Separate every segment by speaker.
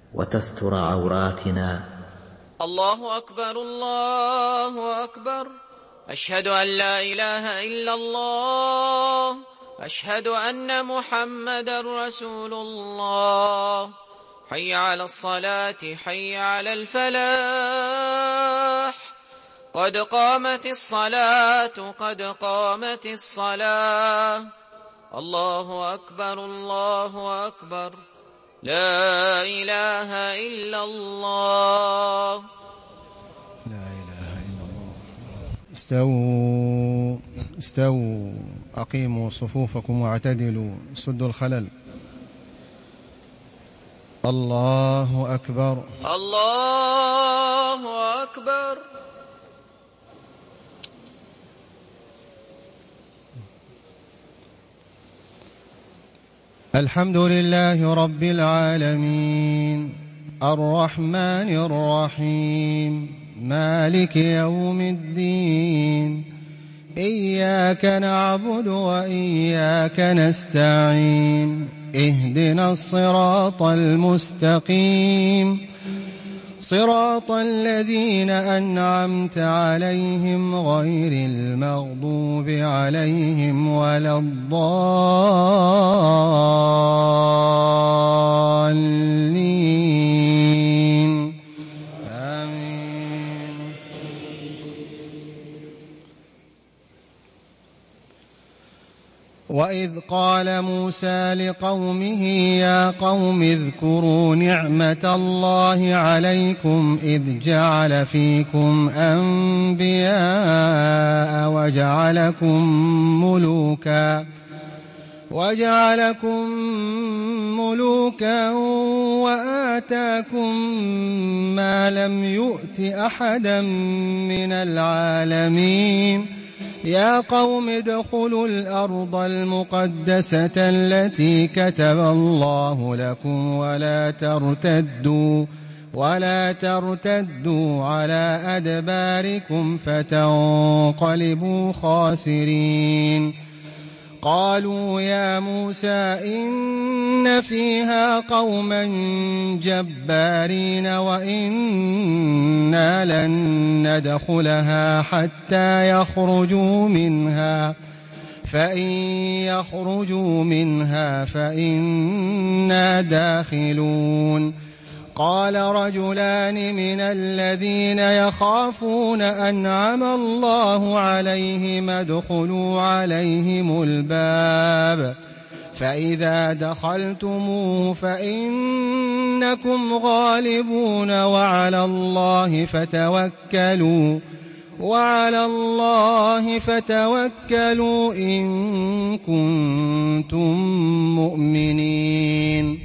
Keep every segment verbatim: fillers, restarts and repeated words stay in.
Speaker 1: وتستر عوراتنا.
Speaker 2: الله أكبر الله أكبر، أشهد أن لا إله إلا الله، أشهد أن محمدا رسول الله. حي على الصلاة حي على الفلاح، قد قامت الصلاة قد قامت الصلاة. الله أكبر الله أكبر، لا إله إلا الله.
Speaker 3: لا إله إلا الله. استووا استووا أقيموا صفوفكم واعتدلوا، سدوا الخلل. الله أكبر
Speaker 2: الله أكبر.
Speaker 3: الحمد لله رب العالمين، الرحمن الرحيم، مالك يوم الدين، إياك نعبد وإياك نستعين، اهدنا الصراط المستقيم، صراط الذين أنعمت عليهم غير المغضوب عليهم ولا الضالين، آمين. وإذ قال موسى لقومه يا قوم اذكروا نعمة الله عليكم إذ جعل فيكم أنبياء وجعلكم ملوكا وجعلكم ملوكا وآتاكم ما لم يؤت أحدا من العالمين. يا قوم ادخلوا الأرض المقدسة التي كتب الله لكم ولا ترتدوا ولا ترتدوا على أدباركم فتنقلبوا خاسرين. قالوا يا موسى إن فيها قوما جبارين وإنا لن ندخلها حتى يخرجوا منها فإن يخرجوا منها فإنا داخلون. قال رجلان من الذين يخافون أنعم الله عليهم ادخلوا عليهم الباب فإذا دخلتموه فإنكم غالبون وعلى الله فتوكلوا وعلى الله فتوكلوا إن كنتم مؤمنين.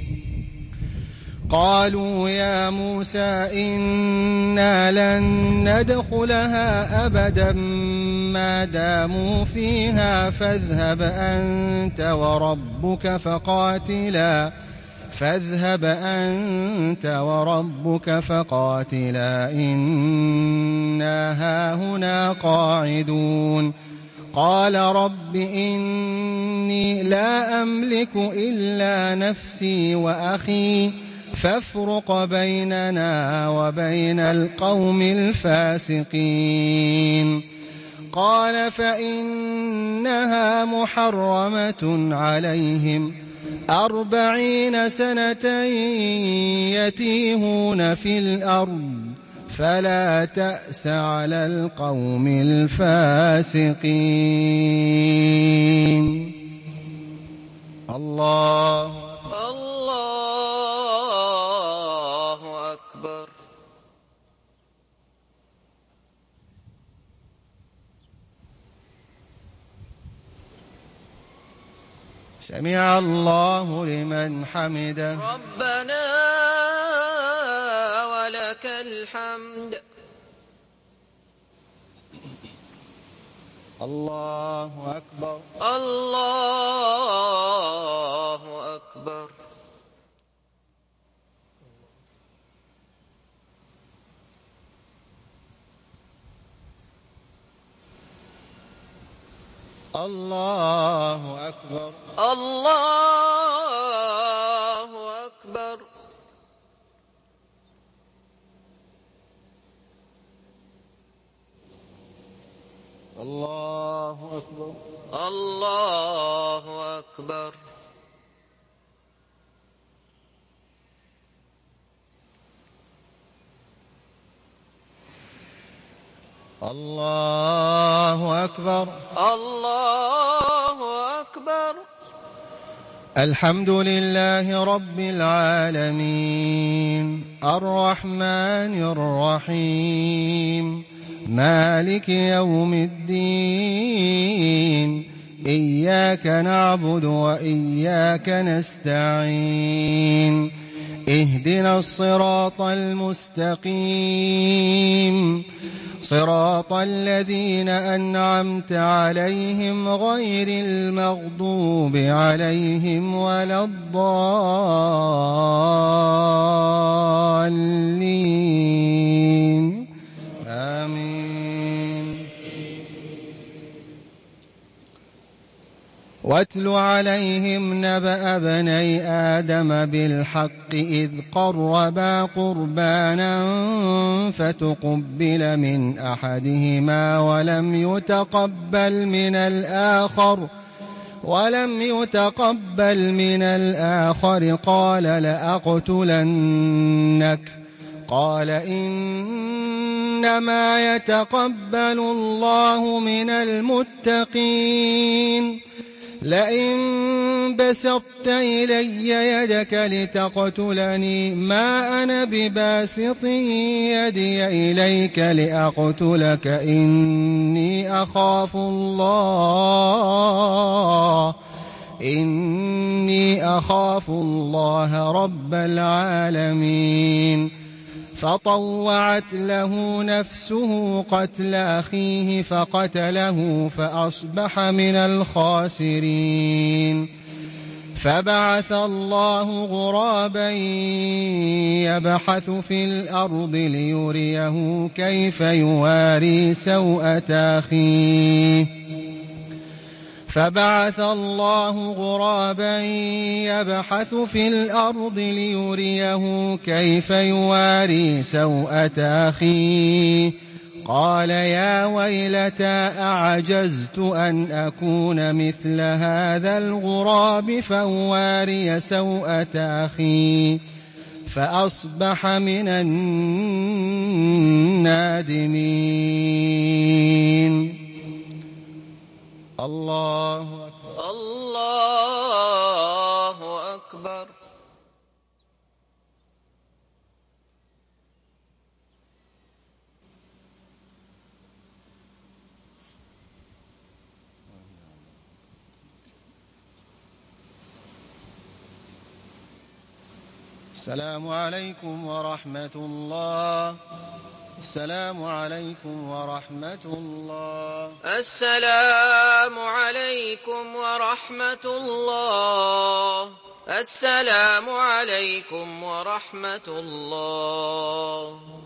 Speaker 3: قالوا يا موسى إنا لن ندخلها أبدا ما داموا فيها فاذهب أنت وربك فقاتلا فاذهب أنت وربك فقاتلا إنا هاهنا قاعدون. قال رب إني لا أملك إلا نفسي وأخي فافرق بيننا وبين القوم الفاسقين. قال فإنها محرمة عليهم أربعين سنة يتيهون في الأرض فلا تأس على القوم الفاسقين. الله
Speaker 2: الله أكبر.
Speaker 3: سمع الله لمن حمده.
Speaker 2: ربنا ولك الحمد.
Speaker 3: الله أكبر.
Speaker 2: الله أكبر.
Speaker 3: الله أكبر.
Speaker 2: الله أكبر.
Speaker 3: الله أكبر.
Speaker 2: الله أكبر.
Speaker 3: الله أكبر.
Speaker 2: الله أكبر.
Speaker 3: الحمد لله رب العالمين الرحمن الرحيم مالك يوم الدين إياك نعبد وإياك نستعين اهدنا الصراط المستقيم صراط الذين أنعمت عليهم غير المغضوب عليهم ولا الضالين آمين. واتل عليهم نبأ بني آدم بالحق إذ قربا قربانا فتقبل من أحدهما ولم يتقبل من الآخر ولم يتقبل من الآخر قال لأقتلنك قال إنما يتقبل الله من المتقين لئن بسطت إلي يدك لتقتلني ما أنا بباسط يدي إليك لأقتلك إني أخاف الله إني أخاف الله رب العالمين. فطوعت له نفسه قتل أخيه فقتله فأصبح من الخاسرين. فبعث الله غرابا يبحث في الأرض ليريه كيف يواري سوءة أخيه فبعث الله غرابا يبحث في الأرض ليريه كيف يواري سوءة أخيه قال يا ويلتى أعجزت أن أكون مثل هذا الغراب فأواري سوءة أخي فأصبح من النادمين. الله أكبر.
Speaker 2: الله أكبر.
Speaker 3: السلام عليكم ورحمة الله. السلام عليكم ورحمة الله.
Speaker 2: السلام عليكم ورحمة الله. السلام عليكم ورحمة الله.